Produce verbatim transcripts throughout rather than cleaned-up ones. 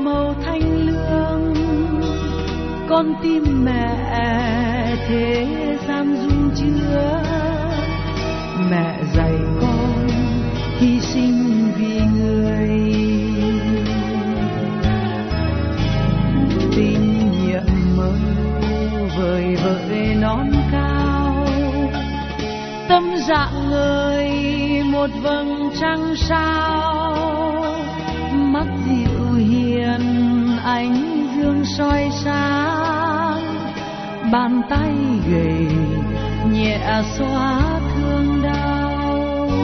màu thanh lương, con tim mẹ thế gian dung chứa. Mẹ dạy con hy sinh vì người, tín nhiệm mơ vời vợi non cao, tâm dạng người một vầng trăng sao, mắt dịu hiền ánh dương soi sáng, bàn tay gầy nhẹ xóa thương đau.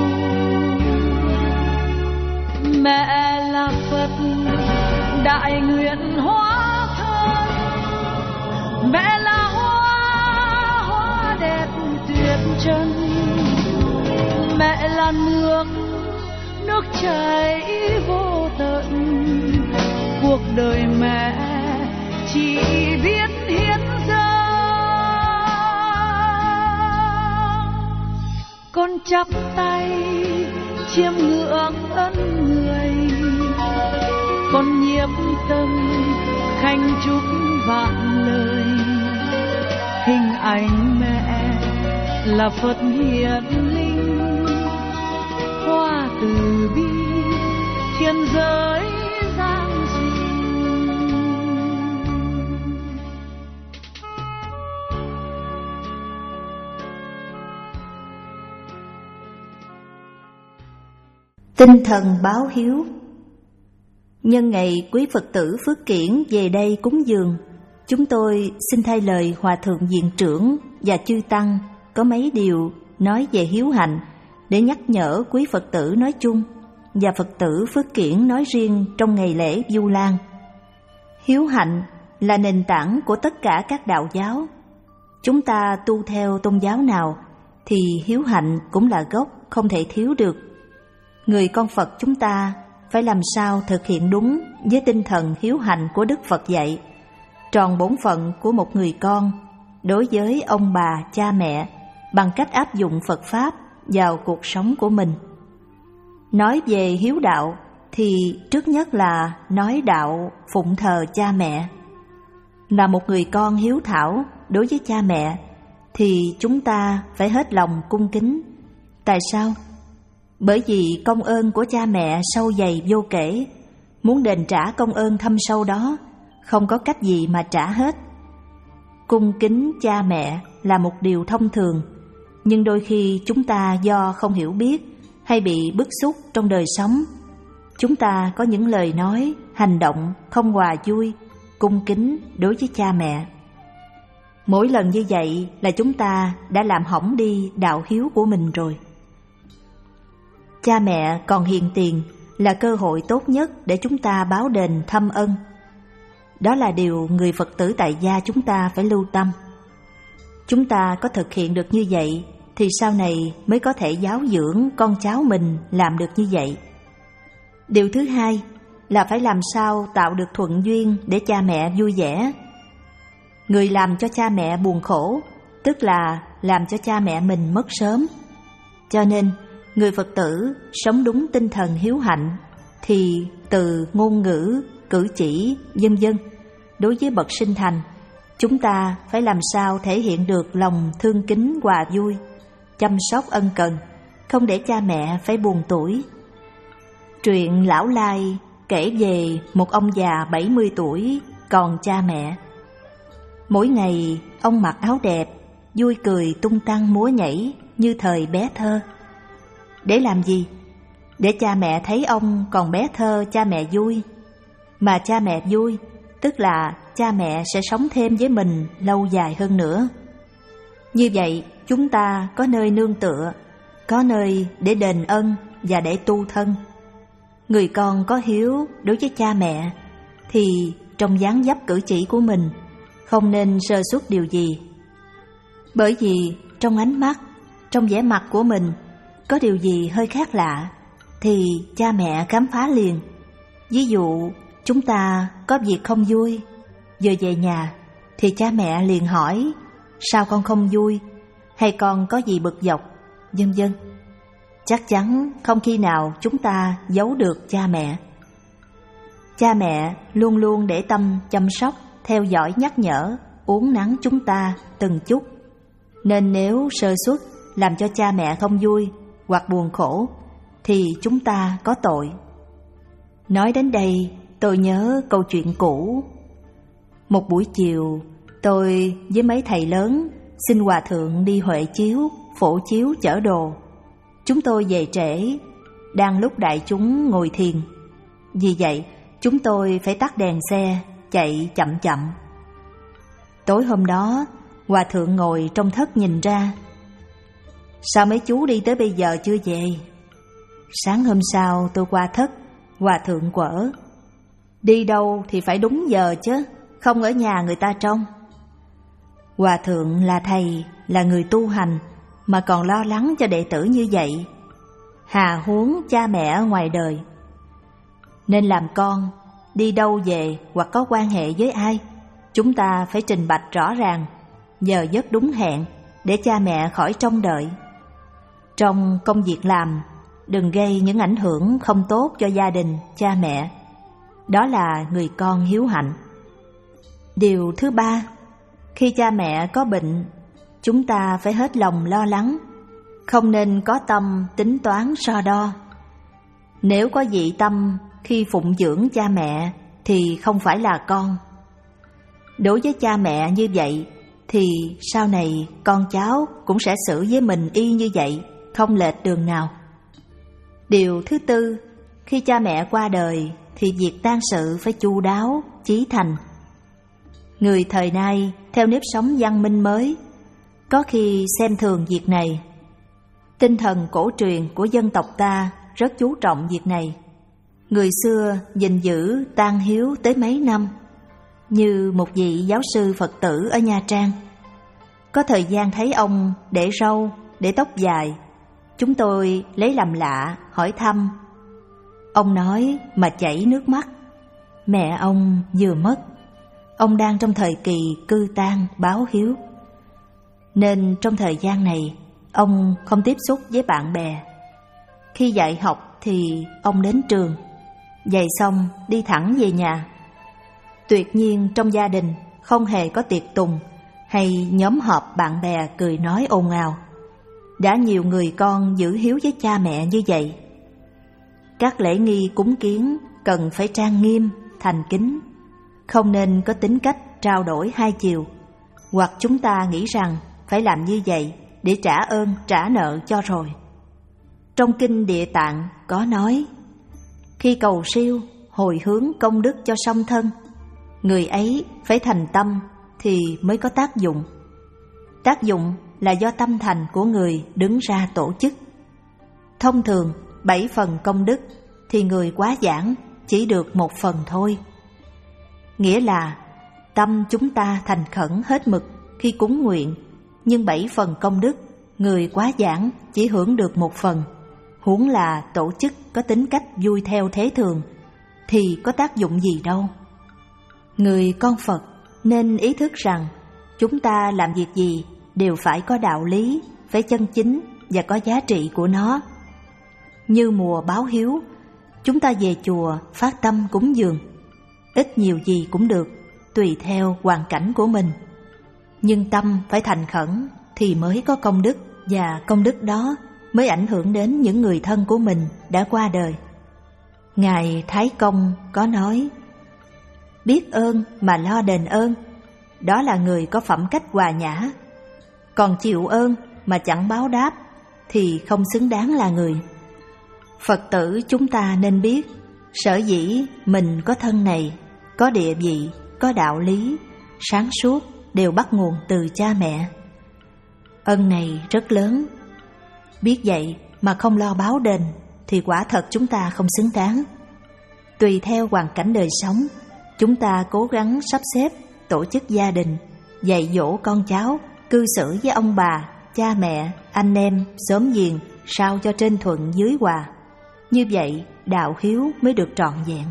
Mẹ là Phật đại nguyện hóa thân, mẹ là hoa hoa đẹp tuyệt trần, mẹ là nước nước chảy vô tận. Cuộc đời mẹ chỉ biết hiến dâng. Con chắp tay chiêm ngưỡng ân người, con nhiếp tâm khanh chúc vạn lời. Hình ảnh mẹ là Phật hiển linh, hoa từ bi thiên giới giang sinh. Tinh thần báo hiếu. Nhân ngày quý Phật tử Phước Kiển về đây cúng dường, chúng tôi xin thay lời Hòa Thượng Viện Trưởng và Chư Tăng có mấy điều nói về hiếu hạnh để nhắc nhở quý Phật tử nói chung và Phật tử Phước Kiển nói riêng trong ngày lễ Vu Lan. Hiếu hạnh là nền tảng của tất cả các đạo giáo. Chúng ta tu theo tôn giáo nào thì hiếu hạnh cũng là gốc không thể thiếu được. Người con Phật chúng ta phải làm sao thực hiện đúng với tinh thần hiếu hạnh của Đức Phật dạy, tròn bổn phận của một người con đối với ông bà, cha mẹ bằng cách áp dụng Phật Pháp vào cuộc sống của mình. Nói về hiếu đạo thì trước nhất là nói đạo phụng thờ cha mẹ. Là một người con hiếu thảo đối với cha mẹ thì chúng ta phải hết lòng cung kính. Tại sao? Bởi vì công ơn của cha mẹ sâu dày vô kể, muốn đền trả công ơn thâm sâu đó không có cách gì mà trả hết. Cung kính cha mẹ là một điều thông thường, nhưng đôi khi chúng ta do không hiểu biết hay bị bức xúc trong đời sống, chúng ta có những lời nói, hành động không hòa vui, cung kính đối với cha mẹ. Mỗi lần như vậy là chúng ta đã làm hỏng đi đạo hiếu của mình rồi. Cha mẹ còn hiền tiền là cơ hội tốt nhất để chúng ta báo đền thâm ân. Đó là điều người Phật tử tại gia chúng ta phải lưu tâm. Chúng ta có thực hiện được như vậy thì sau này mới có thể giáo dưỡng con cháu mình làm được như vậy. Điều thứ hai là phải làm sao tạo được thuận duyên để cha mẹ vui vẻ. Người làm cho cha mẹ buồn khổ, tức là làm cho cha mẹ mình mất sớm. Cho nên, người Phật tử sống đúng tinh thần hiếu hạnh thì từ ngôn ngữ, cử chỉ, vân vân, đối với bậc sinh thành, chúng ta phải làm sao thể hiện được lòng thương kính hòa vui, chăm sóc ân cần, không để cha mẹ phải buồn tuổi. Truyện Lão Lai kể về một ông già bảy mươi tuổi còn cha mẹ. Mỗi ngày ông mặc áo đẹp, vui cười tung tăng múa nhảy như thời bé thơ. Để làm gì? Để cha mẹ thấy ông còn bé thơ cha mẹ vui. Mà cha mẹ vui, tức là cha mẹ sẽ sống thêm với mình lâu dài hơn nữa. Như vậy chúng ta có nơi nương tựa, có nơi để đền ân và để tu thân. Người con có hiếu đối với cha mẹ thì trong dáng dấp cử chỉ của mình không nên sơ suất điều gì. Bởi vì trong ánh mắt, trong vẻ mặt của mình có điều gì hơi khác lạ thì cha mẹ khám phá liền. Ví dụ chúng ta có việc không vui, vừa về nhà thì cha mẹ liền hỏi sao con không vui, hay con có gì bực dọc, vân vân. Chắc chắn không khi nào chúng ta giấu được cha mẹ. Cha mẹ luôn luôn để tâm chăm sóc, theo dõi nhắc nhở, uốn nắn chúng ta từng chút. Nên nếu sơ suất làm cho cha mẹ không vui hoặc buồn khổ thì chúng ta có tội. Nói đến đây, tôi nhớ câu chuyện cũ. Một buổi chiều, tôi với mấy thầy lớn xin hòa thượng đi huệ chiếu, phổ chiếu chở đồ. Chúng tôi về trễ, đang lúc đại chúng ngồi thiền. Vì vậy, chúng tôi phải tắt đèn xe, chạy chậm chậm. Tối hôm đó, hòa thượng ngồi trong thất nhìn ra. Sao mấy chú đi tới bây giờ chưa về? Sáng hôm sau tôi qua thất, hòa thượng quở. Đi đâu thì phải đúng giờ chứ, không ở nhà người ta trông. Hòa thượng là thầy, là người tu hành, mà còn lo lắng cho đệ tử như vậy, hà huống cha mẹ ở ngoài đời. Nên làm con, đi đâu về hoặc có quan hệ với ai, chúng ta phải trình bạch rõ ràng, giờ giấc đúng hẹn, để cha mẹ khỏi trông đợi. Trong công việc làm, đừng gây những ảnh hưởng không tốt cho gia đình, cha mẹ. Đó là người con hiếu hạnh. Điều thứ ba, khi cha mẹ có bệnh, chúng ta phải hết lòng lo lắng, không nên có tâm tính toán so đo. Nếu có dị tâm khi phụng dưỡng cha mẹ thì không phải là con. Đối với cha mẹ như vậy thì sau này con cháu cũng sẽ xử với mình y như vậy, không lệch đường nào. Điều thứ tư, khi cha mẹ qua đời thì việc tang sự phải chu đáo, chí thành. Người thời nay theo nếp sống văn minh mới, có khi xem thường việc này. Tinh thần cổ truyền của dân tộc ta rất chú trọng việc này. Người xưa gìn giữ tang hiếu tới mấy năm. Như một vị giáo sư Phật tử ở Nha Trang, có thời gian thấy ông để râu, để tóc dài, chúng tôi lấy làm lạ, hỏi thăm. Ông nói mà chảy nước mắt. Mẹ ông vừa mất, ông đang trong thời kỳ cư tang báo hiếu. Nên trong thời gian này, ông không tiếp xúc với bạn bè. Khi dạy học thì ông đến trường, dạy xong đi thẳng về nhà. Tuyệt nhiên trong gia đình không hề có tiệc tùng hay nhóm họp bạn bè cười nói ồn ào. Đã nhiều người con giữ hiếu với cha mẹ như vậy. Các lễ nghi cúng kiến cần phải trang nghiêm, thành kính, không nên có tính cách trao đổi hai chiều, hoặc chúng ta nghĩ rằng phải làm như vậy để trả ơn trả nợ cho rồi. Trong kinh Địa Tạng có nói, khi cầu siêu hồi hướng công đức cho song thân, người ấy phải thành tâm thì mới có tác dụng. Tác dụng là do tâm thành của người đứng ra tổ chức. Thông thường bảy phần công đức thì người quá giảng chỉ được một phần thôi. Nghĩa là tâm chúng ta thành khẩn hết mực khi cúng nguyện, nhưng bảy phần công đức người quá giảng chỉ hưởng được một phần. Huống là tổ chức có tính cách vui theo thế thường thì có tác dụng gì đâu. Người con Phật nên ý thức rằng chúng ta làm việc gì đều phải có đạo lý, phải chân chính và có giá trị của nó. Như mùa báo hiếu, chúng ta về chùa phát tâm cúng dường, ít nhiều gì cũng được, tùy theo hoàn cảnh của mình. Nhưng tâm phải thành khẩn thì mới có công đức, và công đức đó mới ảnh hưởng đến những người thân của mình đã qua đời. Ngài Thái Công có nói, biết ơn mà lo đền ơn, đó là người có phẩm cách hòa nhã. Còn chịu ơn mà chẳng báo đáp thì không xứng đáng là người. Phật tử chúng ta nên biết, sở dĩ mình có thân này, có địa vị, có đạo lý, sáng suốt đều bắt nguồn từ cha mẹ. Ân này rất lớn. Biết vậy mà không lo báo đền thì quả thật chúng ta không xứng đáng. Tùy theo hoàn cảnh đời sống, chúng ta cố gắng sắp xếp, tổ chức gia đình, dạy dỗ con cháu, cư xử với ông bà, cha mẹ, anh em, xóm giềng sao cho trên thuận dưới hòa. Như vậy đạo hiếu mới được trọn vẹn.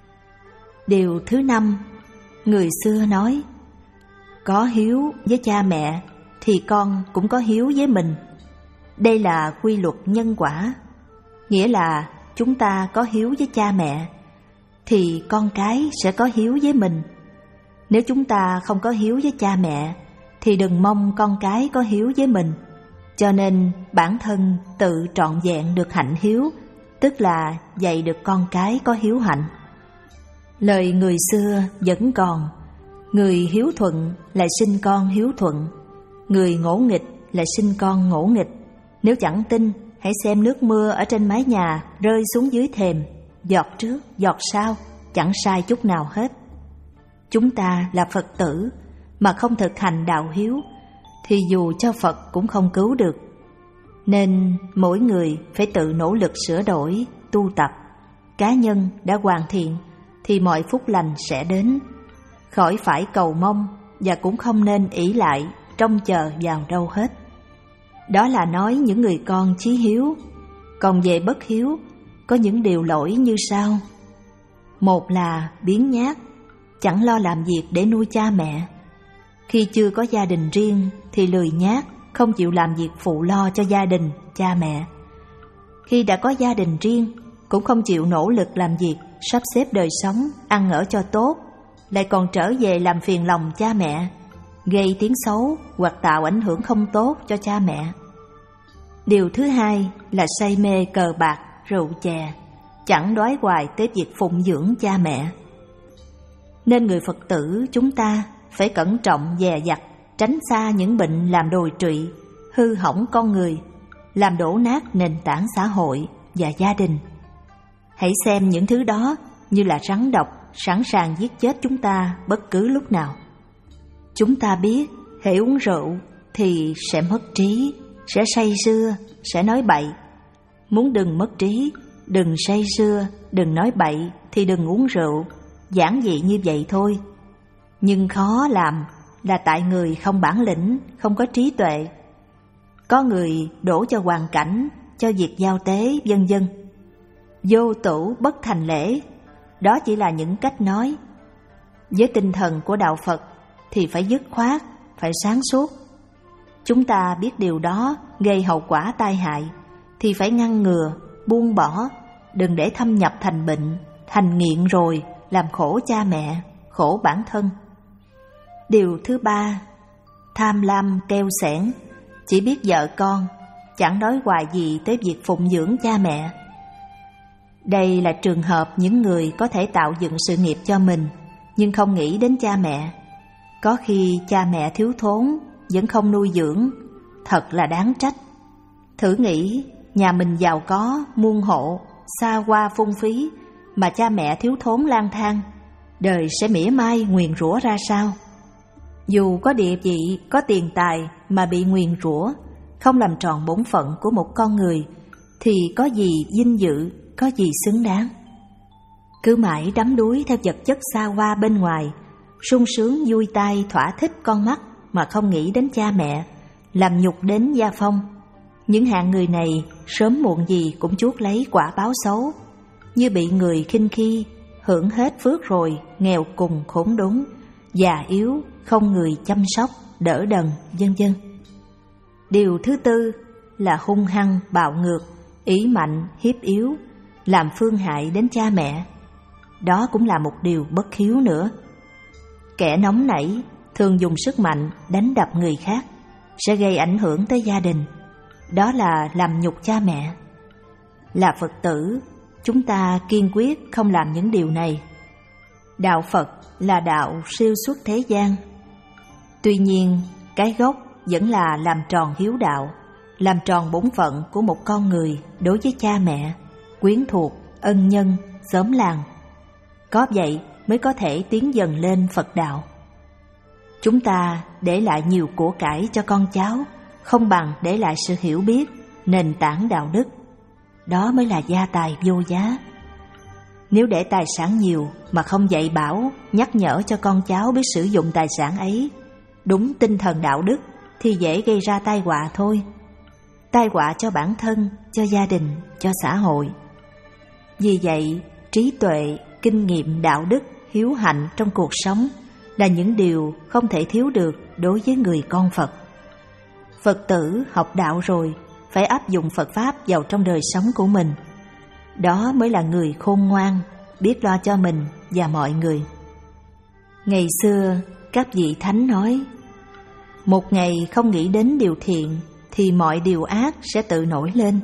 Điều thứ năm, người xưa nói, có hiếu với cha mẹ thì con cũng có hiếu với mình. Đây là quy luật nhân quả, nghĩa là chúng ta có hiếu với cha mẹ, thì con cái sẽ có hiếu với mình. Nếu chúng ta không có hiếu với cha mẹ thì đừng mong con cái có hiếu với mình. Cho nên bản thân tự trọn vẹn được hạnh hiếu, tức là dạy được con cái có hiếu hạnh. Lời người xưa vẫn còn: người hiếu thuận lại sinh con hiếu thuận, người ngỗ nghịch lại sinh con ngỗ nghịch. Nếu chẳng tin, hãy xem nước mưa ở trên mái nhà rơi xuống dưới thềm, giọt trước giọt sau, chẳng sai chút nào hết. Chúng ta là Phật tử mà không thực hành đạo hiếu thì dù cho Phật cũng không cứu được. Nên mỗi người phải tự nỗ lực sửa đổi, tu tập. Cá nhân đã hoàn thiện thì mọi phúc lành sẽ đến. Khỏi phải cầu mong và cũng không nên ỷ lại trông chờ vào đâu hết. Đó là nói những người con chí hiếu. Còn về bất hiếu, có những điều lỗi như sau. Một là biếng nhác, chẳng lo làm việc để nuôi cha mẹ. Khi chưa có gia đình riêng thì lười nhác, không chịu làm việc phụ lo cho gia đình, cha mẹ. Khi đã có gia đình riêng, cũng không chịu nỗ lực làm việc, sắp xếp đời sống, ăn ở cho tốt, lại còn trở về làm phiền lòng cha mẹ, gây tiếng xấu hoặc tạo ảnh hưởng không tốt cho cha mẹ. Điều thứ hai là say mê cờ bạc, rượu chè, chẳng đói hoài tới việc phụng dưỡng cha mẹ. Nên người Phật tử chúng ta phải cẩn trọng dè dặt, tránh xa những bệnh làm đồi trụy, hư hỏng con người, làm đổ nát nền tảng xã hội và gia đình. Hãy xem những thứ đó như là rắn độc sẵn sàng giết chết chúng ta bất cứ lúc nào. Chúng ta biết hễ uống rượu thì sẽ mất trí, sẽ say sưa, sẽ nói bậy. Muốn đừng mất trí, đừng say sưa, đừng nói bậy thì đừng uống rượu. Giản dị như vậy thôi. Nhưng khó làm là tại người không bản lĩnh, không có trí tuệ. Có người đổ cho hoàn cảnh, cho việc giao tế, vân vân. Vô tửu bất thành lễ, đó chỉ là những cách nói. Với tinh thần của đạo Phật thì phải dứt khoát, phải sáng suốt. Chúng ta biết điều đó gây hậu quả tai hại thì phải ngăn ngừa, buông bỏ, đừng để thâm nhập thành bệnh, thành nghiện rồi làm khổ cha mẹ, khổ bản thân. Điều thứ ba, tham lam keo xẻn, chỉ biết vợ con, chẳng nói hoài gì tới việc phụng dưỡng cha mẹ. Đây là trường hợp những người có thể tạo dựng sự nghiệp cho mình nhưng không nghĩ đến cha mẹ. Có khi cha mẹ thiếu thốn vẫn không nuôi dưỡng, thật là đáng trách. Thử nghĩ nhà mình giàu có, muôn hộ, xa hoa phung phí mà cha mẹ thiếu thốn lang thang, đời sẽ mỉa mai nguyền rủa ra sao? Dù có địa vị, có tiền tài mà bị nguyền rủa, không làm tròn bổn phận của một con người thì có gì vinh dự, có gì xứng đáng. Cứ mãi đắm đuối theo vật chất xa hoa bên ngoài, sung sướng vui tai thỏa thích con mắt mà không nghĩ đến cha mẹ, làm nhục đến gia phong. Những hạng người này sớm muộn gì cũng chuốc lấy quả báo xấu, như bị người khinh khi, hưởng hết phước rồi nghèo cùng khốn đốn, già yếu không người chăm sóc đỡ đần, vân vân. Điều thứ tư là hung hăng bạo ngược, ỷ mạnh hiếp yếu, làm phương hại đến cha mẹ. Đó cũng là một điều bất hiếu nữa. Kẻ nóng nảy thường dùng sức mạnh đánh đập người khác, sẽ gây ảnh hưởng tới gia đình. Đó là làm nhục cha mẹ. Là Phật tử, chúng ta kiên quyết không làm những điều này. Đạo Phật là đạo siêu xuất thế gian. Tuy nhiên, cái gốc vẫn là làm tròn hiếu đạo, làm tròn bổn phận của một con người đối với cha mẹ, quyến thuộc, ân nhân, xóm làng. Có vậy mới có thể tiến dần lên Phật đạo. Chúng ta để lại nhiều của cải cho con cháu, không bằng để lại sự hiểu biết, nền tảng đạo đức. Đó mới là gia tài vô giá. Nếu để tài sản nhiều mà không dạy bảo, nhắc nhở cho con cháu biết sử dụng tài sản ấy đúng tinh thần đạo đức thì dễ gây ra tai họa thôi. Tai họa cho bản thân, cho gia đình, cho xã hội. Vì vậy, trí tuệ, kinh nghiệm đạo đức, hiếu hạnh trong cuộc sống là những điều không thể thiếu được đối với người con Phật. Phật tử học đạo rồi phải áp dụng Phật Pháp vào trong đời sống của mình. Đó mới là người khôn ngoan, biết lo cho mình và mọi người. Ngày xưa, các vị thánh nói, một ngày không nghĩ đến điều thiện thì mọi điều ác sẽ tự nổi lên.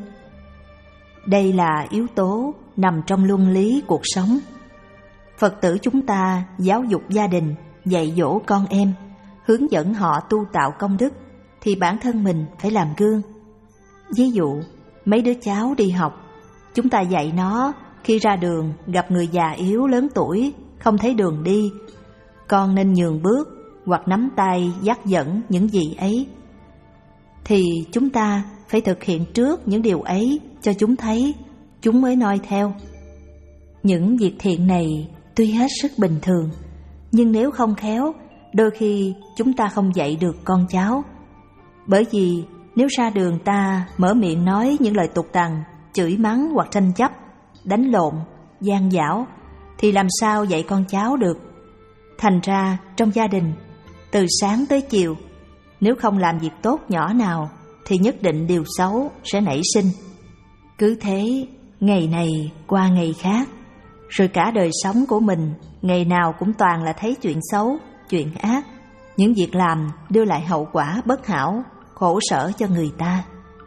Đây là yếu tố nằm trong luân lý cuộc sống. Phật tử chúng ta giáo dục gia đình, dạy dỗ con em, hướng dẫn họ tu tạo công đức, thì bản thân mình phải làm gương. Ví dụ, mấy đứa cháu đi học, chúng ta dạy nó khi ra đường gặp người già yếu lớn tuổi, không thấy đường đi, con nên nhường bước hoặc nắm tay dắt dẫn những gì ấy. Thì chúng ta phải thực hiện trước những điều ấy cho chúng thấy, chúng mới noi theo. Những việc thiện này tuy hết sức bình thường, nhưng nếu không khéo, đôi khi chúng ta không dạy được con cháu. Bởi vì nếu ra đường ta mở miệng nói những lời tục tằn, chửi mắng hoặc tranh chấp, đánh lộn, gian dảo, thì làm sao dạy con cháu được. Thành ra trong gia đình, từ sáng tới chiều, nếu không làm việc tốt nhỏ nào thì nhất định điều xấu sẽ nảy sinh. Cứ thế, ngày này qua ngày khác, rồi cả đời sống của mình ngày nào cũng toàn là thấy chuyện xấu, chuyện ác, những việc làm đưa lại hậu quả bất hảo, khổ sở cho người ta.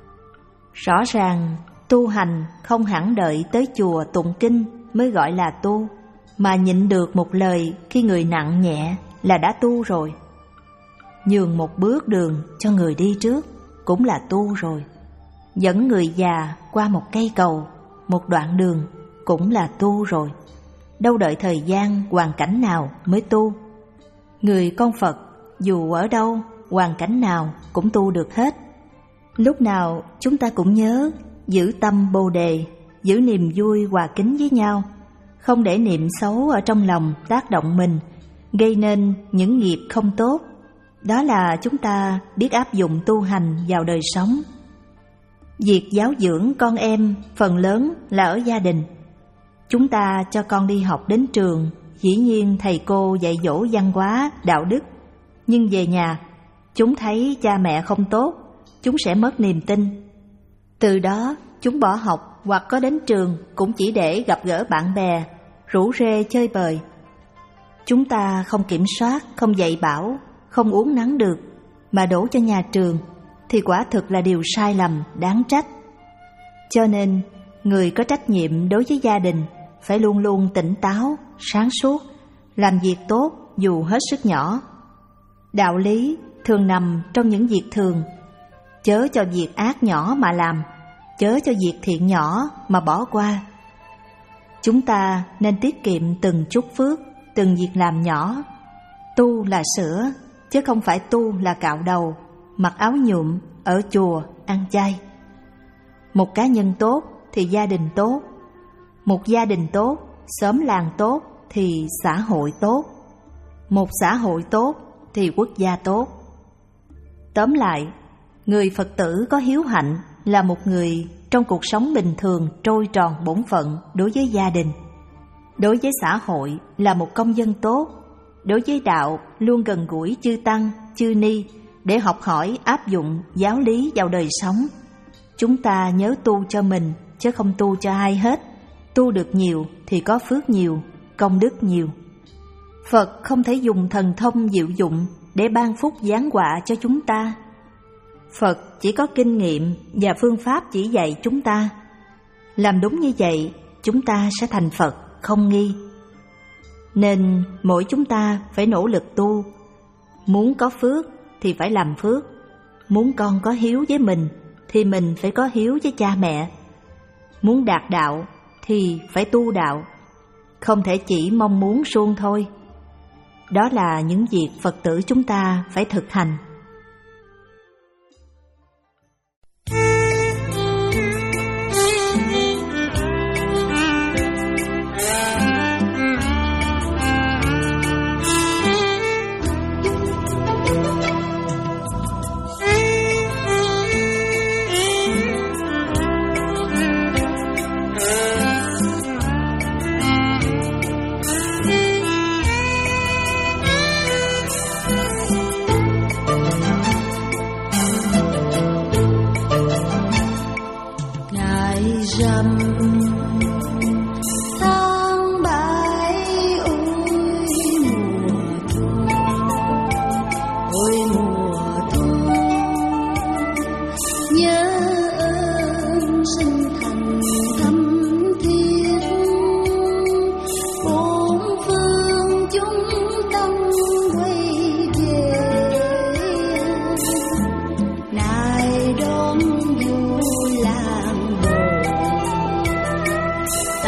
Rõ ràng tu hành không hẳn đợi tới chùa tụng kinh mới gọi là tu, mà nhịn được một lời khi người nặng nhẹ là đã tu rồi. Nhường một bước đường cho người đi trước cũng là tu rồi. Dẫn người già qua một cây cầu, một đoạn đường cũng là tu rồi. Đâu đợi thời gian, hoàn cảnh nào mới tu. Người con Phật dù ở đâu, hoàn cảnh nào cũng tu được hết. Lúc nào chúng ta cũng nhớ giữ tâm Bồ Đề, giữ niềm vui hòa kính với nhau, không để niệm xấu ở trong lòng tác động mình, gây nên những nghiệp không tốt. Đó là chúng ta biết áp dụng tu hành vào đời sống. Việc giáo dưỡng con em phần lớn là ở gia đình. Chúng ta cho con đi học đến trường, dĩ nhiên thầy cô dạy dỗ văn hóa, đạo đức. Nhưng về nhà, chúng thấy cha mẹ không tốt, chúng sẽ mất niềm tin. Từ đó, chúng bỏ học hoặc có đến trường cũng chỉ để gặp gỡ bạn bè, rủ rê chơi bời. Chúng ta không kiểm soát, không dạy bảo, không uốn nắn được, mà đổ cho nhà trường, thì quả thực là điều sai lầm, đáng trách. Cho nên, người có trách nhiệm đối với gia đình phải luôn luôn tỉnh táo, sáng suốt, làm việc tốt dù hết sức nhỏ. Đạo lý thường nằm trong những việc thường. Chớ cho việc ác nhỏ mà làm, chớ cho việc thiện nhỏ mà bỏ qua. Chúng ta nên tiết kiệm từng chút phước, từng việc làm nhỏ. Tu là sửa, chứ không phải tu là cạo đầu, mặc áo nhuộm, ở chùa, ăn chay. Một cá nhân tốt thì gia đình tốt. Một gia đình tốt, xóm làng tốt thì xã hội tốt. Một xã hội tốt thì quốc gia tốt. Tóm lại, người Phật tử có hiếu hạnh là một người trong cuộc sống bình thường trôi tròn bổn phận đối với gia đình. Đối với xã hội là một công dân tốt. Đối với đạo luôn gần gũi chư Tăng, chư Ni để học hỏi áp dụng giáo lý vào đời sống. Chúng ta nhớ tu cho mình chứ không tu cho ai hết. Tu được nhiều thì có phước nhiều, công đức nhiều. Phật không thể dùng thần thông diệu dụng để ban phúc giáng họa cho chúng ta. Phật chỉ có kinh nghiệm và phương pháp chỉ dạy chúng ta. Làm đúng như vậy, chúng ta sẽ thành Phật không nghi. Nên mỗi chúng ta phải nỗ lực tu. Muốn có phước thì phải làm phước. Muốn con có hiếu với mình thì mình phải có hiếu với cha mẹ. Muốn đạt đạo thì phải tu đạo, không thể chỉ mong muốn suông thôi. Đó là những việc Phật tử chúng ta phải thực hành.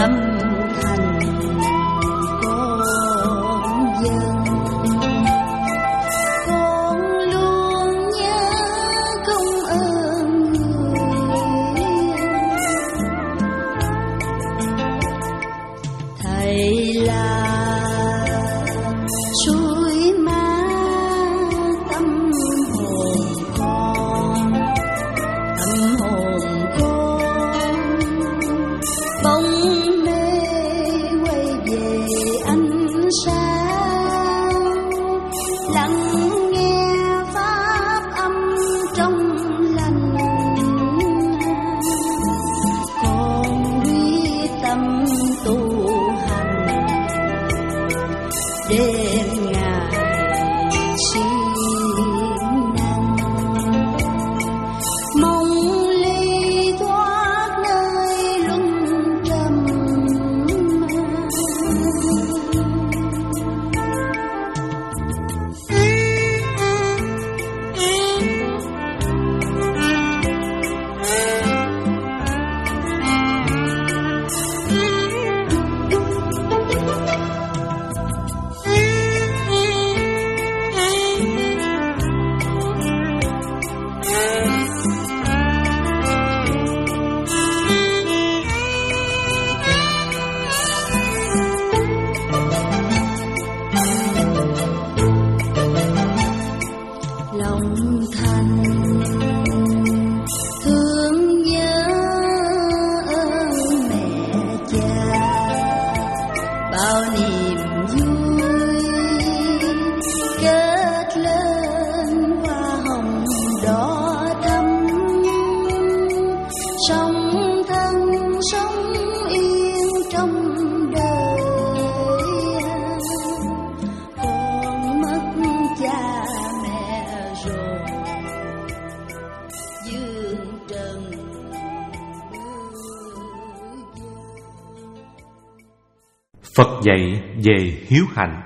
Phật dạy về hiếu hạnh.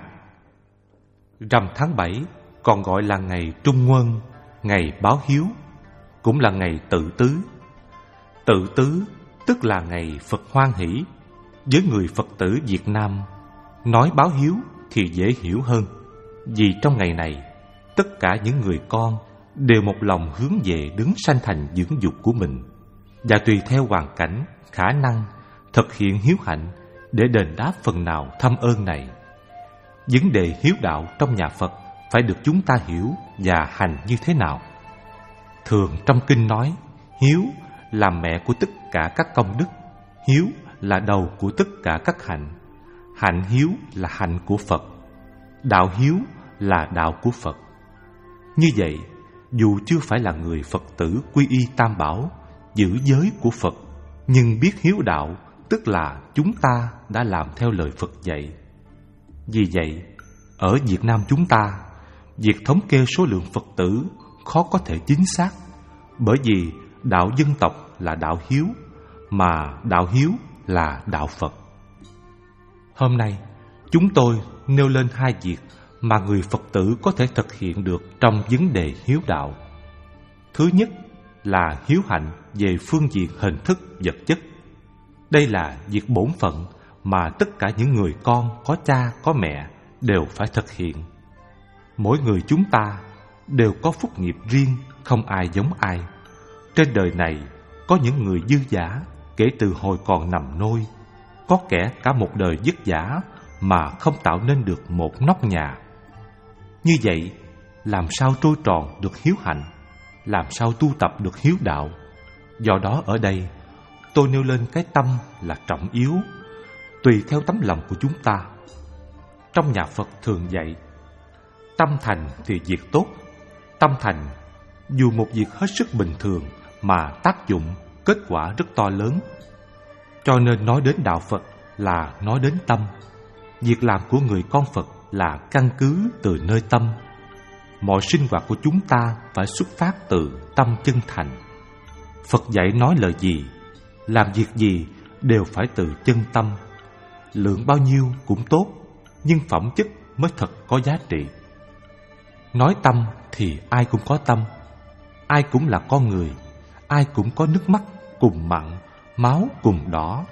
Rằm tháng bảy còn gọi là ngày Trung Nguyên, ngày báo hiếu, cũng là ngày Tự Tứ. Tự Tứ tức là ngày Phật hoan hỷ. Với người Phật tử Việt Nam, nói báo hiếu thì dễ hiểu hơn, vì trong ngày này tất cả những người con đều một lòng hướng về đứng sanh thành dưỡng dục của mình, và tùy theo hoàn cảnh, khả năng thực hiện hiếu hạnh để đền đáp phần nào thâm ơn này. Vấn đề hiếu đạo trong nhà Phật phải được chúng ta hiểu và hành như thế nào. Thường trong kinh nói, hiếu là mẹ của tất cả các công đức, hiếu là đầu của tất cả các hạnh. Hạnh hiếu là hạnh của Phật, đạo hiếu là đạo của Phật. Như vậy, dù chưa phải là người Phật tử quy y Tam Bảo, giữ giới của Phật, nhưng biết hiếu đạo tức là chúng ta đã làm theo lời Phật dạy. Vì vậy, ở Việt Nam chúng ta, việc thống kê số lượng Phật tử khó có thể chính xác, bởi vì đạo dân tộc là đạo hiếu, mà đạo hiếu là đạo Phật. Hôm nay, chúng tôi nêu lên hai việc mà người Phật tử có thể thực hiện được trong vấn đề hiếu đạo. Thứ nhất là hiếu hạnh về phương diện hình thức vật chất. Đây là việc bổn phận mà tất cả những người con có cha có mẹ đều phải thực hiện. Mỗi người chúng ta đều có phúc nghiệp riêng, không ai giống ai. Trên đời này có những người dư dả kể từ hồi còn nằm nôi, có kẻ cả một đời vất vả mà không tạo nên được một nóc nhà. Như vậy, làm sao trôi tròn được hiếu hạnh, làm sao tu tập được hiếu đạo? Do đó ở đây, tôi nêu lên cái tâm là trọng yếu, tùy theo tấm lòng của chúng ta. Trong nhà Phật thường dạy, tâm thành thì việc tốt. Tâm thành, dù một việc hết sức bình thường mà tác dụng, kết quả rất to lớn. Cho nên nói đến đạo Phật là nói đến tâm. Việc làm của người con Phật là căn cứ từ nơi tâm. Mọi sinh hoạt của chúng ta phải xuất phát từ tâm chân thành. Phật dạy nói lời gì, làm việc gì đều phải từ chân tâm. Lượng bao nhiêu cũng tốt, nhưng phẩm chất mới thật có giá trị. Nói tâm thì ai cũng có tâm, ai cũng là con người, ai cũng có nước mắt cùng mặn, máu cùng đỏ,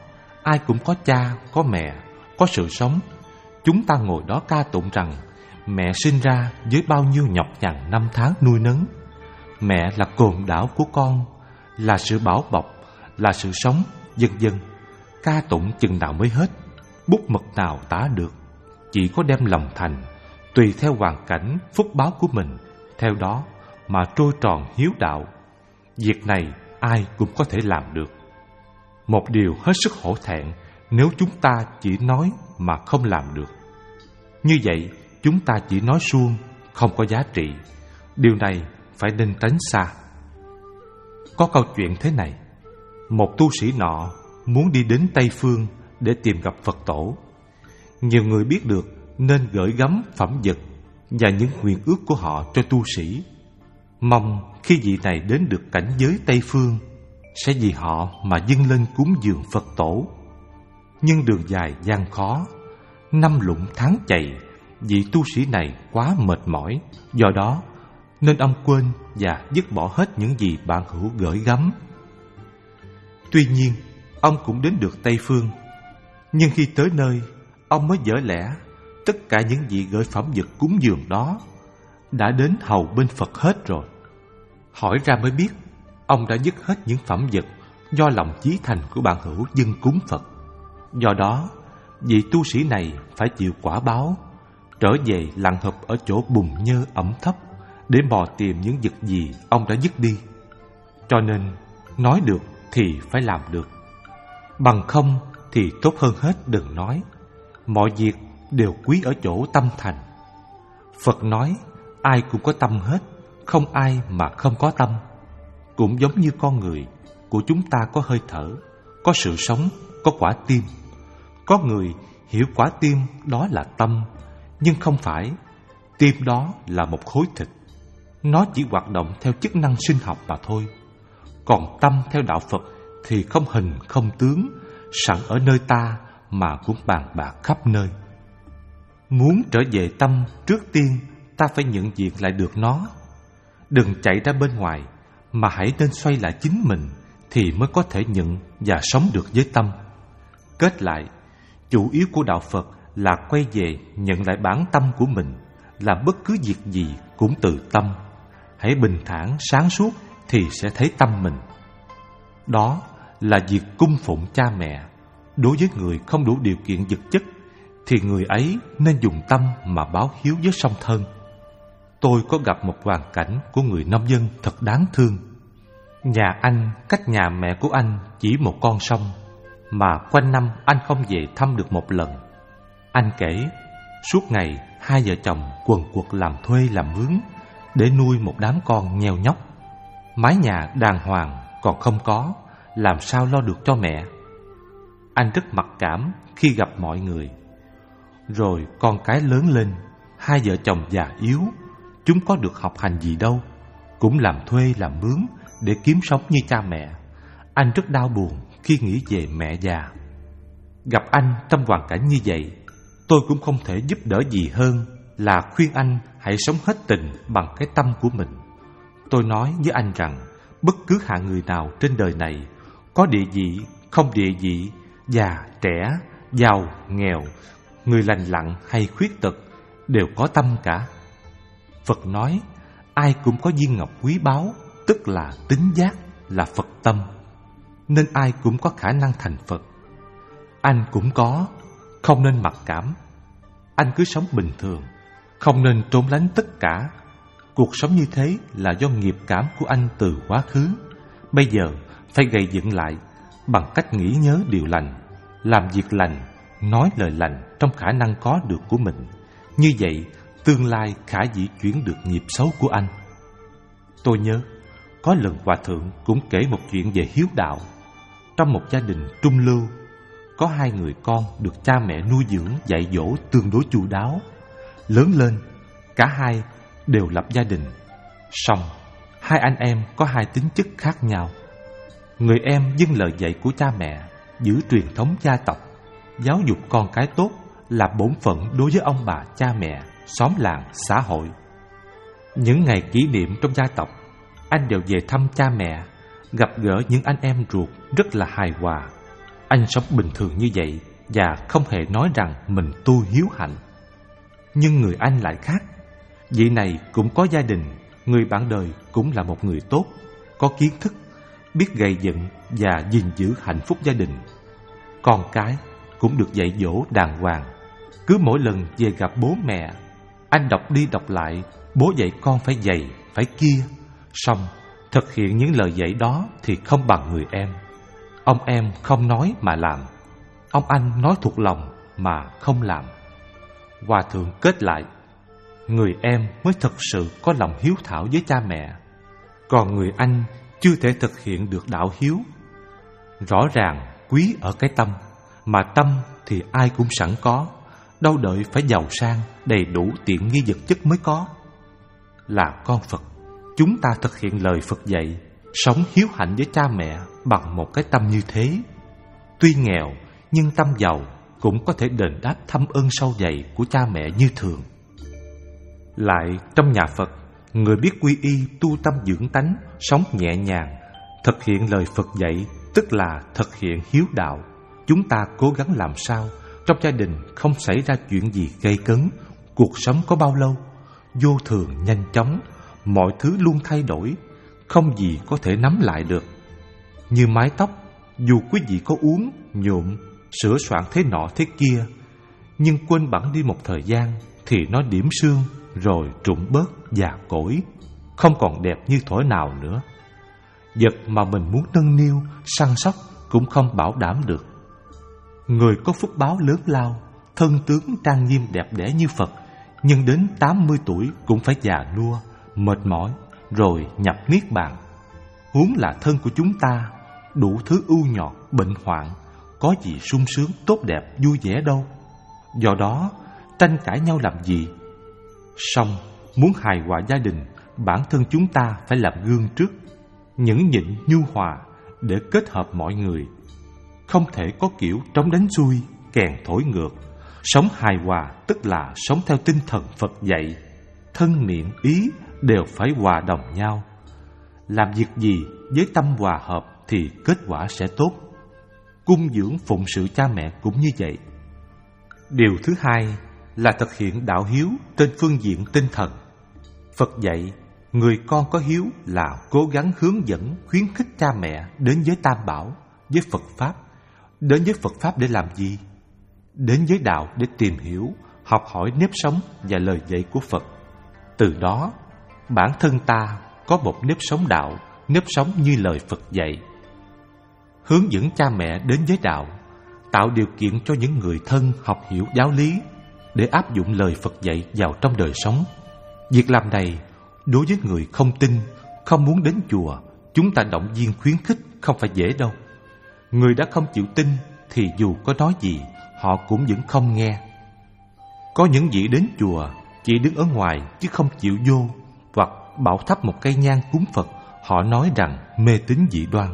ai cũng có cha, có mẹ, có sự sống. Chúng ta ngồi đó ca tụng rằng mẹ sinh ra với bao nhiêu nhọc nhằn năm tháng nuôi nấng. Mẹ là cồn đảo của con, là sự bảo bọc, là sự sống, vân vân. Ca tụng chừng nào mới hết, bút mực nào tả được. Chỉ có đem lòng thành, tùy theo hoàn cảnh, phúc báo của mình, theo đó mà trôi tròn hiếu đạo. Việc này ai cũng có thể làm được. Một điều hết sức hổ thẹn nếu chúng ta chỉ nói mà không làm được. Như vậy chúng ta chỉ nói suông, không có giá trị. Điều này phải nên tránh xa. Có câu chuyện thế này. Một tu sĩ nọ muốn đi đến Tây Phương để tìm gặp Phật tổ. Nhiều người biết được nên gửi gắm phẩm vật và những nguyện ước của họ cho tu sĩ, mong khi vị này đến được cảnh giới Tây Phương sẽ vì họ mà dâng lên cúng dường Phật tổ. Nhưng đường dài gian khó, năm lụng tháng chạy, vị tu sĩ này quá mệt mỏi. Do đó nên ông quên và dứt bỏ hết những gì bạn hữu gửi gắm. Tuy nhiên ông cũng đến được Tây Phương. Nhưng khi tới nơi, ông mới vỡ lẽ tất cả những vị gửi phẩm vật cúng dường đó đã đến hầu bên Phật hết rồi. Hỏi ra mới biết ông đã dứt hết những phẩm vật do lòng chí thành của bạn hữu dâng cúng Phật. Do đó vị tu sĩ này phải chịu quả báo, trở về lặn hụp ở chỗ bùn nhơ ẩm thấp để mò tìm những vật gì ông đã dứt đi. Cho nên nói được thì phải làm được, bằng không thì tốt hơn hết đừng nói. Mọi việc đều quý ở chỗ tâm thành. Phật nói ai cũng có tâm hết, không ai mà không có tâm. Cũng giống như con người của chúng ta có hơi thở, có sự sống, có quả tim. Có người hiểu quả tim đó là tâm, nhưng không phải. Tim đó là một khối thịt, nó chỉ hoạt động theo chức năng sinh học mà thôi. Còn tâm theo đạo Phật thì không hình không tướng, sẵn ở nơi ta mà cũng bàn bạc khắp nơi. Muốn trở về tâm, trước tiên ta phải nhận diện lại được nó. Đừng chạy ra bên ngoài, mà hãy nên xoay lại chính mình, thì mới có thể nhận và sống được với tâm. Kết lại, chủ yếu của đạo Phật là quay về nhận lại bản tâm của mình, làm bất cứ việc gì cũng từ tâm. Hãy bình thản sáng suốt thì sẽ thấy tâm mình. Đó là việc cung phụng cha mẹ. Đối với người không đủ điều kiện vật chất thì người ấy nên dùng tâm mà báo hiếu với song thân. Tôi có gặp một hoàn cảnh của người nông dân thật đáng thương. Nhà anh cách nhà mẹ của anh chỉ một con sông, mà quanh năm anh không về thăm được một lần. Anh kể suốt ngày hai vợ chồng quần quật làm thuê làm mướn để nuôi một đám con nheo nhóc. Mái nhà đàng hoàng còn không có, làm sao lo được cho mẹ. Anh rất mặc cảm khi gặp mọi người. Rồi con cái lớn lên, hai vợ chồng già yếu, chúng có được học hành gì đâu, cũng làm thuê làm mướn để kiếm sống như cha mẹ. Anh rất đau buồn khi nghĩ về mẹ già. Gặp anh trong hoàn cảnh như vậy, tôi cũng không thể giúp đỡ gì hơn là khuyên anh hãy sống hết tình bằng cái tâm của mình. Tôi nói với anh rằng bất cứ hạng người nào trên đời này, có địa vị, không địa vị, già, trẻ, giàu, nghèo, người lành lặn hay khuyết tật, đều có tâm cả. Phật nói ai cũng có viên ngọc quý báu, tức là tính giác, là Phật tâm, nên ai cũng có khả năng thành Phật. Anh cũng có, không nên mặc cảm. Anh cứ sống bình thường, không nên trốn lánh tất cả. Cuộc sống như thế là do nghiệp cảm của anh từ quá khứ. Bây giờ phải gầy dựng lại bằng cách nghĩ nhớ điều lành, làm việc lành, nói lời lành trong khả năng có được của mình. Như vậy tương lai khả dĩ chuyển được nghiệp xấu của anh. Tôi nhớ có lần Hòa Thượng cũng kể một chuyện về hiếu đạo. Trong một gia đình trung lưu, có hai người con được cha mẹ nuôi dưỡng dạy dỗ tương đối chu đáo. Lớn lên, cả hai đều lập gia đình. Song hai anh em có hai tính chất khác nhau. Người em vâng lời dạy của cha mẹ, giữ truyền thống gia tộc, giáo dục con cái tốt là bổn phận đối với ông bà cha mẹ, xóm làng, xã hội. Những ngày kỷ niệm trong gia tộc, anh đều về thăm cha mẹ, gặp gỡ những anh em ruột rất là hài hòa. Anh sống bình thường như vậy và không hề nói rằng mình tu hiếu hạnh. Nhưng người anh lại khác. Vị này cũng có gia đình, người bạn đời cũng là một người tốt, có kiến thức, biết gây dựng và gìn giữ hạnh phúc gia đình. Con cái cũng được dạy dỗ đàng hoàng. Cứ mỗi lần về gặp bố mẹ, anh đọc đi đọc lại bố dạy con phải dày, phải kia. Xong thực hiện những lời dạy đó thì không bằng người em. Ông em không nói mà làm, ông anh nói thuộc lòng mà không làm. Hòa thượng kết lại: người em mới thực sự có lòng hiếu thảo với cha mẹ, còn người anh chưa thể thực hiện được đạo hiếu. Rõ ràng quý ở cái tâm, mà tâm thì ai cũng sẵn có, đâu đợi phải giàu sang đầy đủ tiện nghi vật chất mới có. Là con Phật, chúng ta thực hiện lời Phật dạy, sống hiếu hạnh với cha mẹ bằng một cái tâm như thế. Tuy nghèo nhưng tâm giàu cũng có thể đền đáp thâm ơn sâu dày của cha mẹ như thường. Lại trong nhà Phật, người biết quy y tu tâm dưỡng tánh, sống nhẹ nhàng, thực hiện lời Phật dạy, tức là thực hiện hiếu đạo. Chúng ta cố gắng làm sao trong gia đình không xảy ra chuyện gì gây cấn, cuộc sống có bao lâu, vô thường nhanh chóng, mọi thứ luôn thay đổi, không gì có thể nắm lại được. Như mái tóc, dù quý vị có uống, nhuộm, sửa soạn thế nọ thế kia, nhưng quên bẵng đi một thời gian thì nó điểm xương, rồi rụng bớt, già cỗi, không còn đẹp như thuở nào nữa. Vật mà mình muốn nâng niu, săn sóc cũng không bảo đảm được. Người có phúc báo lớn lao, thân tướng trang nghiêm đẹp đẽ như Phật, nhưng đến tám mươi tuổi cũng phải già nua, mệt mỏi, rồi nhập niết bàn. Huống là thân của chúng ta, đủ thứ ưu nhọt, bệnh hoạn, có gì sung sướng, tốt đẹp, vui vẻ đâu. Do đó, tranh cãi nhau làm gì? Song, muốn hài hòa gia đình, bản thân chúng ta phải làm gương trước, nhẫn nhịn nhu hòa để kết hợp mọi người. Không thể có kiểu trống đánh xuôi, kèn thổi ngược. Sống hài hòa tức là sống theo tinh thần Phật dạy, thân miệng ý đều phải hòa đồng nhau. Làm việc gì với tâm hòa hợp thì kết quả sẽ tốt. Cung dưỡng phụng sự cha mẹ cũng như vậy. Điều thứ hai là thực hiện đạo hiếu trên phương diện tinh thần. Phật dạy người con có hiếu là cố gắng hướng dẫn, khuyến khích cha mẹ đến với Tam Bảo, với Phật Pháp. Đến với Phật Pháp để làm gì? Đến với đạo để tìm hiểu, học hỏi nếp sống và lời dạy của Phật. Từ đó, bản thân ta có một nếp sống đạo, nếp sống như lời Phật dạy. Hướng dẫn cha mẹ đến với đạo, tạo điều kiện cho những người thân học hiểu giáo lý để áp dụng lời Phật dạy vào trong đời sống. Việc làm này, đối với người không tin, không muốn đến chùa, chúng ta động viên khuyến khích không phải dễ đâu. Người đã không chịu tin thì dù có nói gì, họ cũng vẫn không nghe. Có những vị đến chùa chỉ đứng ở ngoài chứ không chịu vô, hoặc bảo thắp một cây nhang cúng Phật, họ nói rằng mê tín dị đoan.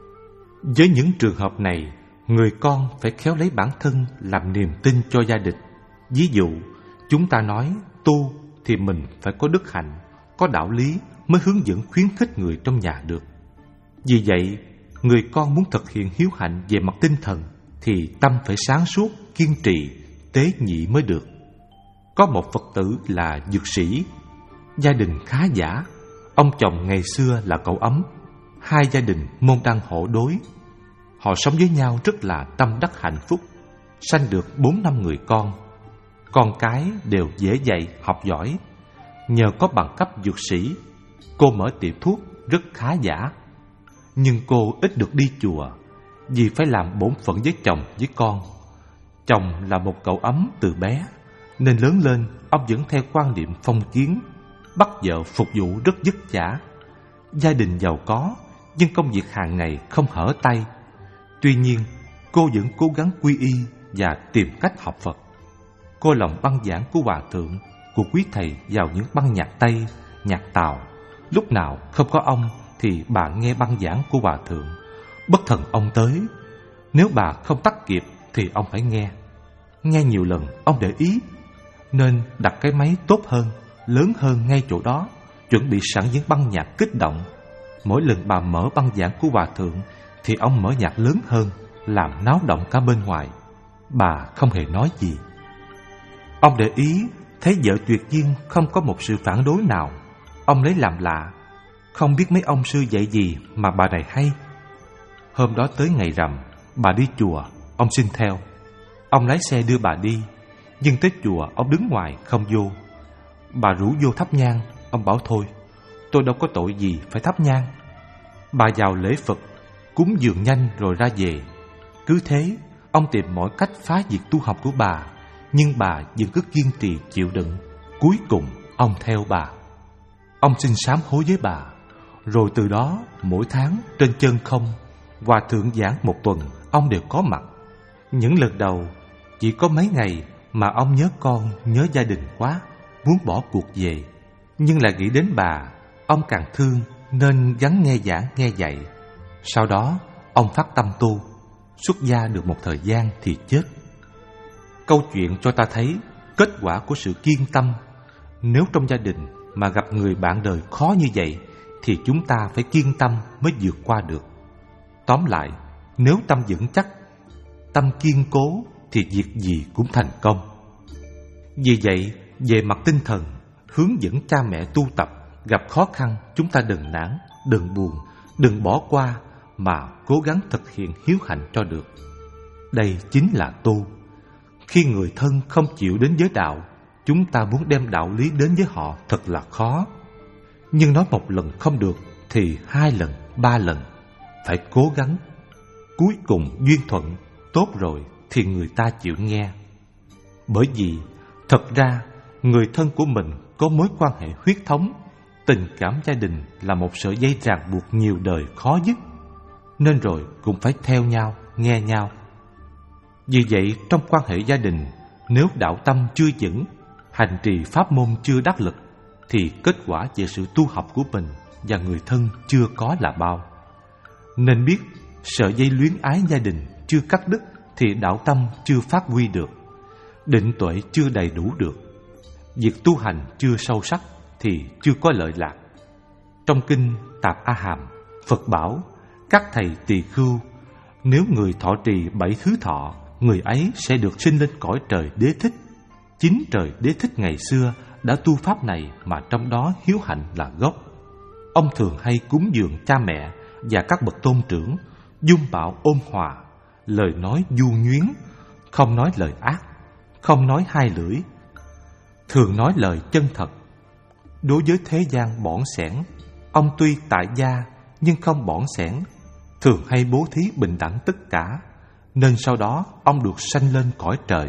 Với những trường hợp này, người con phải khéo lấy bản thân làm niềm tin cho gia đình. Ví dụ, chúng ta nói tu thì mình phải có đức hạnh, có đạo lý mới hướng dẫn khuyến khích người trong nhà được. Vì vậy, người con muốn thực hiện hiếu hạnh về mặt tinh thần thì tâm phải sáng suốt, kiên trì, tế nhị mới được. Có một Phật tử là dược sĩ, gia đình khá giả. Ông chồng ngày xưa là cậu ấm, hai gia đình môn đăng hộ đối. Họ sống với nhau rất là tâm đắc hạnh phúc, sanh được bốn năm người con. Con cái đều dễ dạy, học giỏi. Nhờ có bằng cấp dược sĩ, cô mở tiệm thuốc rất khá giả. Nhưng cô ít được đi chùa vì phải làm bổn phận với chồng với con. Chồng là một cậu ấm từ bé, nên lớn lên ông vẫn theo quan niệm phong kiến, bắt vợ phục vụ rất vất vả. Gia đình giàu có, nhưng công việc hàng ngày không hở tay. Tuy nhiên, cô vẫn cố gắng quy y và tìm cách học Phật. Cô lòng băng giảng của Hòa Thượng, của quý thầy vào những băng nhạc Tây, nhạc Tàu. Lúc nào không có ông thì bà nghe băng giảng của Hòa Thượng. Bất thần ông tới, nếu bà không tắt kịp thì ông phải nghe. Nghe nhiều lần ông để ý, nên đặt cái máy tốt hơn, lớn hơn ngay chỗ đó, chuẩn bị sẵn những băng nhạc kích động. Mỗi lần bà mở băng giảng của Hòa Thượng thì ông mở nhạc lớn hơn, làm náo động cả bên ngoài. Bà không hề nói gì. Ông để ý thấy vợ tuyệt nhiên không có một sự phản đối nào. Ông lấy làm lạ, không biết mấy ông sư dạy gì mà bà này hay. Hôm đó tới ngày rằm, bà đi chùa, ông xin theo. Ông lái xe đưa bà đi, nhưng tới chùa ông đứng ngoài không vô. Bà rủ vô thắp nhang, ông bảo thôi, tôi đâu có tội gì phải thắp nhang. Bà vào lễ Phật, cúng dường nhanh rồi ra về. Cứ thế, ông tìm mọi cách phá diệt tu học của bà, nhưng bà vẫn cứ kiên trì chịu đựng. Cuối cùng ông theo bà. Ông xin sám hối với bà. Rồi từ đó mỗi tháng trên chân không, hòa thượng giảng một tuần, ông đều có mặt. Những lần đầu chỉ có mấy ngày mà ông nhớ con, nhớ gia đình quá, muốn bỏ cuộc về. Nhưng lại nghĩ đến bà, ông càng thương nên gắng nghe giảng nghe dạy. Sau đó ông phát tâm tu, xuất gia được một thời gian thì chết. Câu chuyện cho ta thấy kết quả của sự kiên tâm. Nếu trong gia đình mà gặp người bạn đời khó như vậy thì chúng ta phải kiên tâm mới vượt qua được. Tóm lại, nếu tâm vững chắc, tâm kiên cố thì việc gì cũng thành công. Vì vậy, về mặt tinh thần, hướng dẫn cha mẹ tu tập, gặp khó khăn chúng ta đừng nản, đừng buồn, đừng bỏ qua mà cố gắng thực hiện hiếu hạnh cho được. Đây chính là tu. Khi người thân không chịu đến giới đạo, chúng ta muốn đem đạo lý đến với họ thật là khó. Nhưng nói một lần không được thì hai lần, ba lần, phải cố gắng. Cuối cùng duyên thuận, tốt rồi thì người ta chịu nghe. Bởi vì thật ra người thân của mình có mối quan hệ huyết thống, tình cảm gia đình là một sợi dây ràng buộc nhiều đời khó dứt, nên rồi cũng phải theo nhau, nghe nhau. Vì vậy trong quan hệ gia đình, nếu đạo tâm chưa vững, hành trì pháp môn chưa đắc lực, thì kết quả về sự tu học của mình và người thân chưa có là bao. Nên biết sợi dây luyến ái gia đình chưa cắt đứt thì đạo tâm chưa phát huy được, định tuệ chưa đầy đủ được, việc tu hành chưa sâu sắc thì chưa có lợi lạc. Trong kinh Tạp A Hàm, Phật bảo các thầy tỳ khưu, nếu người thọ trì bảy thứ thọ, người ấy sẽ được sinh lên cõi trời Đế Thích. Chính trời Đế Thích ngày xưa đã tu pháp này mà trong đó hiếu hạnh là gốc. Ông thường hay cúng dường cha mẹ và các bậc tôn trưởng, dung mạo ôn hòa, lời nói du nhuyến, không nói lời ác, không nói hai lưỡi, thường nói lời chân thật. Đối với thế gian bỏn sẻn, ông tuy tại gia nhưng không bỏn sẻn, thường hay bố thí bình đẳng tất cả, nên sau đó ông được sanh lên cõi trời.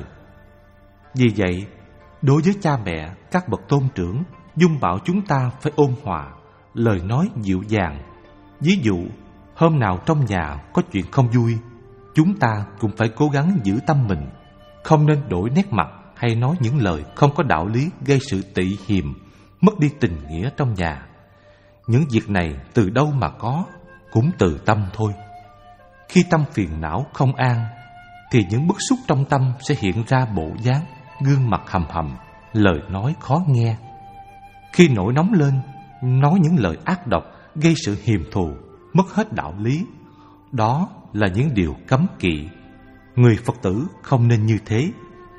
Vì vậy, đối với cha mẹ, các bậc tôn trưởng, dung mạo chúng ta phải ôn hòa, lời nói dịu dàng. Ví dụ, hôm nào trong nhà có chuyện không vui, chúng ta cũng phải cố gắng giữ tâm mình, không nên đổi nét mặt hay nói những lời không có đạo lý gây sự tị hiềm, mất đi tình nghĩa trong nhà. Những việc này từ đâu mà có, cũng từ tâm thôi. Khi tâm phiền não không an, thì những bức xúc trong tâm sẽ hiện ra bộ dáng, gương mặt hầm hầm, lời nói khó nghe. Khi nổi nóng lên, nói những lời ác độc, gây sự hiềm thù, mất hết đạo lý. Đó là những điều cấm kỵ. Người Phật tử không nên như thế.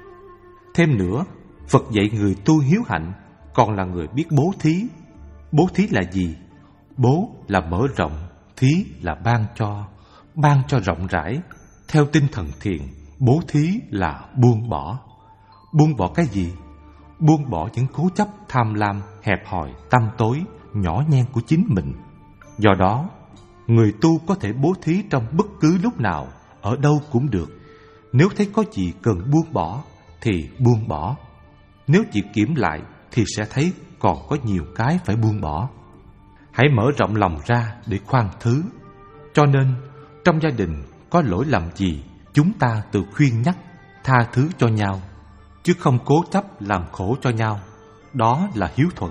Thêm nữa, Phật dạy người tu hiếu hạnh còn là người biết bố thí. Bố thí là gì? Bố là mở rộng, thí là ban cho, ban cho rộng rãi. Theo tinh thần thiền, bố thí là buông bỏ. Buông bỏ cái gì? Buông bỏ những cố chấp tham lam, hẹp hòi, tăm tối, nhỏ nhen của chính mình. Do đó, người tu có thể bố thí trong bất cứ lúc nào, ở đâu cũng được. Nếu thấy có gì cần buông bỏ thì buông bỏ. Nếu chỉ kiểm lại thì sẽ thấy còn có nhiều cái phải buông bỏ. Hãy mở rộng lòng ra để khoan thứ. Cho nên, trong gia đình có lỗi lầm gì, chúng ta tự khuyên nhắc, tha thứ cho nhau, chứ không cố chấp làm khổ cho nhau. Đó là hiếu thuận.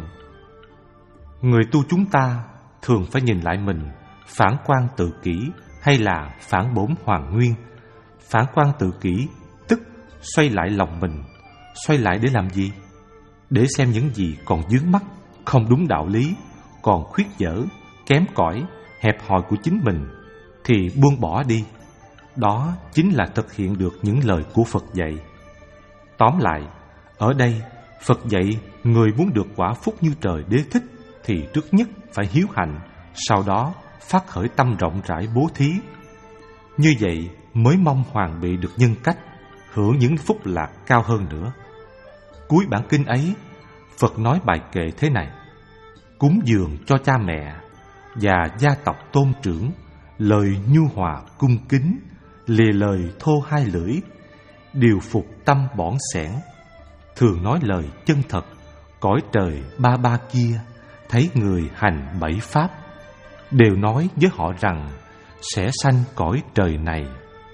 Người tu chúng ta thường phải nhìn lại mình, phản quan tự kỷ hay là phản bổn hoàn nguyên. Phản quan tự kỷ tức xoay lại lòng mình. Xoay lại để làm gì? Để xem những gì còn vướng mắc, không đúng đạo lý, còn khuyết dở, kém cỏi, hẹp hòi của chính mình thì buông bỏ đi. Đó chính là thực hiện được những lời của Phật dạy. Tóm lại, ở đây Phật dạy người muốn được quả phúc như trời đế thích thì trước nhất phải hiếu hạnh, sau đó phát khởi tâm rộng rãi bố thí. Như vậy mới mong hoàn bị được nhân cách, hưởng những phúc lạc cao hơn nữa. Cuối bản kinh ấy, Phật nói bài kệ thế này: cúng dường cho cha mẹ và gia tộc tôn trưởng, lời nhu hòa cung kính, lìa lời thô hai lưỡi, điều phục tâm bỏn sẻn, thường nói lời chân thật, cõi trời ba ba kia thấy người hành bảy pháp, đều nói với họ rằng sẽ sanh cõi trời này.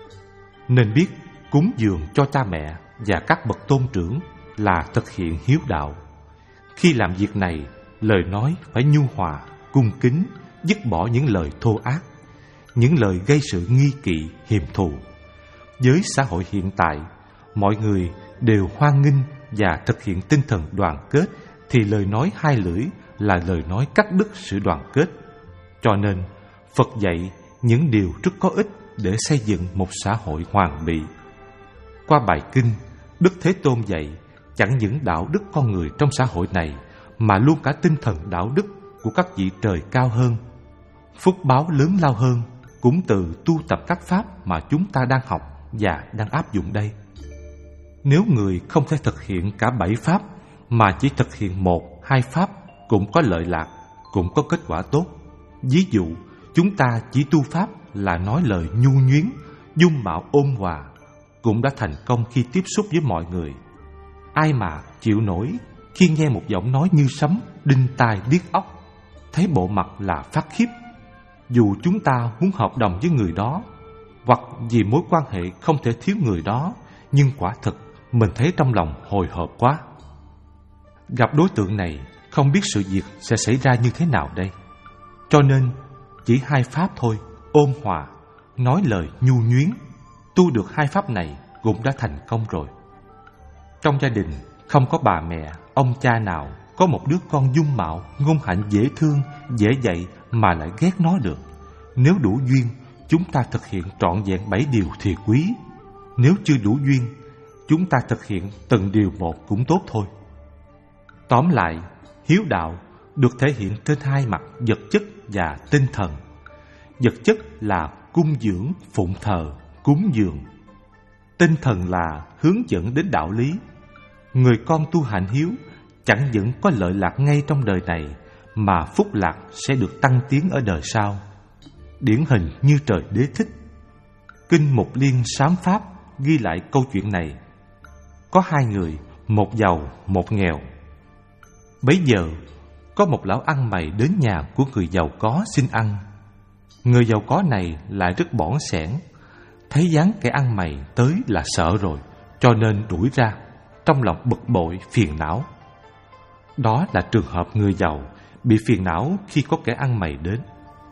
Nên biết cúng dường cho cha mẹ và các bậc tôn trưởng là thực hiện hiếu đạo. Khi làm việc này, lời nói phải nhu hòa, cung kính, dứt bỏ những lời thô ác, những lời gây sự nghi kỵ, hiềm thù. Với xã hội hiện tại, mọi người đều hoan nghênh và thực hiện tinh thần đoàn kết, thì lời nói hai lưỡi là lời nói cắt đứt sự đoàn kết. Cho nên, Phật dạy những điều rất có ích để xây dựng một xã hội hoàn bị. Qua bài kinh, Đức Thế Tôn dạy chẳng những đạo đức con người trong xã hội này, mà luôn cả tinh thần đạo đức của các vị trời cao hơn. Phúc báo lớn lao hơn cũng từ tu tập các pháp mà chúng ta đang học và đang áp dụng đây. Nếu người không thể thực hiện cả bảy pháp, mà chỉ thực hiện một, hai pháp, cũng có lợi lạc, cũng có kết quả tốt. Ví dụ, chúng ta chỉ tu pháp là nói lời nhu nhuyến, dung mạo ôn hòa, cũng đã thành công khi tiếp xúc với mọi người. Ai mà chịu nổi khi nghe một giọng nói như sấm, đinh tai điếc óc, thấy bộ mặt là phát khiếp. Dù chúng ta muốn hợp đồng với người đó, hoặc vì mối quan hệ không thể thiếu người đó, nhưng quả thực mình thấy trong lòng hồi hộp quá. Gặp đối tượng này, không biết sự việc sẽ xảy ra như thế nào đây. Cho nên chỉ hai pháp thôi, ôn hòa, nói lời nhu nhuyến, tu được hai pháp này cũng đã thành công rồi. Trong gia đình không có bà mẹ, ông cha nào có một đứa con dung mạo, ngôn hạnh dễ thương, dễ dạy mà lại ghét nó được. Nếu đủ duyên, chúng ta thực hiện trọn vẹn bảy điều thì quý. Nếu chưa đủ duyên, chúng ta thực hiện từng điều một cũng tốt thôi. Tóm lại, hiếu đạo được thể hiện trên hai mặt vật chất và tinh thần. Vật chất là cung dưỡng, phụng thờ, cúng dường. Tinh thần là hướng dẫn đến đạo lý. Người con tu hạnh hiếu chẳng những có lợi lạc ngay trong đời này, mà phúc lạc sẽ được tăng tiến ở đời sau. Điển hình như trời đế thích. Kinh Mục Liên Sám Pháp ghi lại câu chuyện này. Có hai người, một giàu, một nghèo. Bấy giờ, có một lão ăn mày đến nhà của người giàu có xin ăn. Người giàu có này lại rất bỏn sẻn, thấy dáng kẻ ăn mày tới là sợ rồi, cho nên đuổi ra, trong lòng bực bội, phiền não. Đó là trường hợp người giàu bị phiền não khi có kẻ ăn mày đến.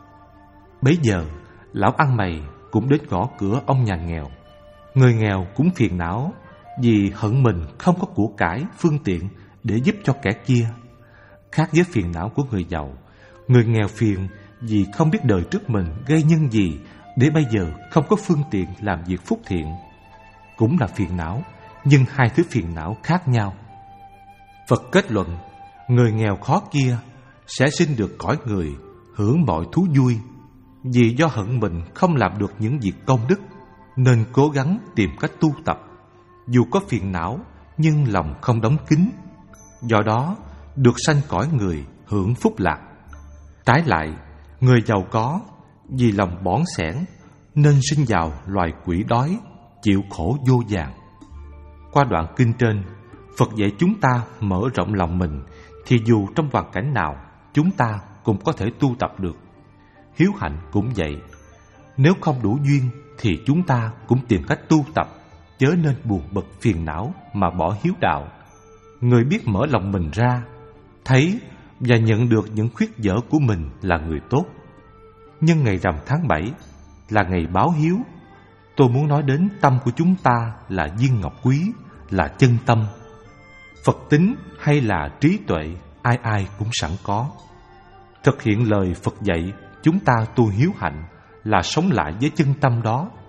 Bấy giờ, lão ăn mày cũng đến gõ cửa ông nhà nghèo. Người nghèo cũng phiền não vì hận mình không có của cải, phương tiện để giúp cho kẻ kia. Khác với phiền não của người giàu, người nghèo phiền vì không biết đời trước mình gây nhân gì để bây giờ không có phương tiện làm việc phúc thiện. Cũng là phiền não, nhưng hai thứ phiền não khác nhau. Phật kết luận, người nghèo khó kia sẽ sinh được cõi người, hưởng mọi thú vui, vì do hận mình không làm được những việc công đức, nên cố gắng tìm cách tu tập. Dù có phiền não, nhưng lòng không đóng kín, do đó được sanh cõi người, hưởng phúc lạc. Trái lại, người giàu có vì lòng bỏn sẻn nên sinh vào loài quỷ đói, chịu khổ vô vàn. Qua đoạn kinh trên, Phật dạy chúng ta mở rộng lòng mình, thì dù trong hoàn cảnh nào, chúng ta cũng có thể tu tập được. Hiếu hạnh cũng vậy. Nếu không đủ duyên thì chúng ta cũng tìm cách tu tập, chớ nên buồn bực phiền não mà bỏ hiếu đạo. Người biết mở lòng mình ra, thấy và nhận được những khuyết dở của mình là người tốt. Nhưng ngày rằm tháng bảy là ngày báo hiếu. Tôi muốn nói đến tâm của chúng ta là viên ngọc quý, là chân tâm. Phật tính hay là trí tuệ, ai ai cũng sẵn có. Thực hiện lời Phật dạy, chúng ta tu hiếu hạnh là sống lại với chân tâm đó.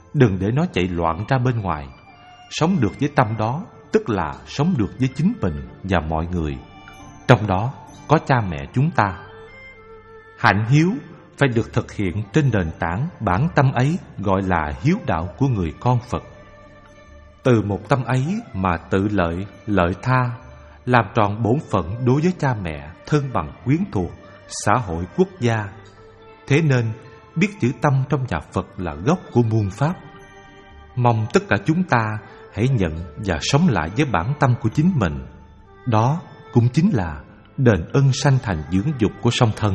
đừng để nó chạy loạn ra bên ngoài. Sống được với tâm đó tức là sống được với chính mình và mọi người, trong đó có cha mẹ chúng ta. Hạnh hiếu phải được thực hiện trên nền tảng bản tâm ấy, gọi là hiếu đạo của người con Phật. Từ một tâm ấy mà tự lợi, lợi tha, làm tròn bổn phận đối với cha mẹ, thân bằng quyến thuộc, xã hội, quốc gia. Thế nên biết chữ tâm trong nhà Phật là gốc của muôn pháp. Mong tất cả chúng ta hãy nhận và sống lại với bản tâm của chính mình. Đó cũng chính là đền ân sanh thành dưỡng dục của song thân.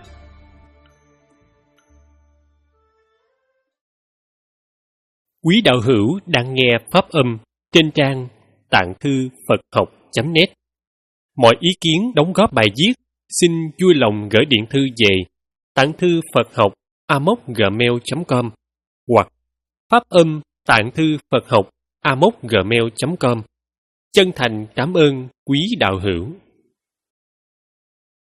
Quý đạo hữu đang nghe pháp âm trên trang tạng thư Phật học chấm net. Mọi ý kiến đóng góp bài viết xin vui lòng gửi điện thư về tạng thư Phật học a m o c gmail chấm com hoặc pháp âm tạng thư Phật học a m o c gmail chấm com. Chân thành cảm ơn quý đạo hữu.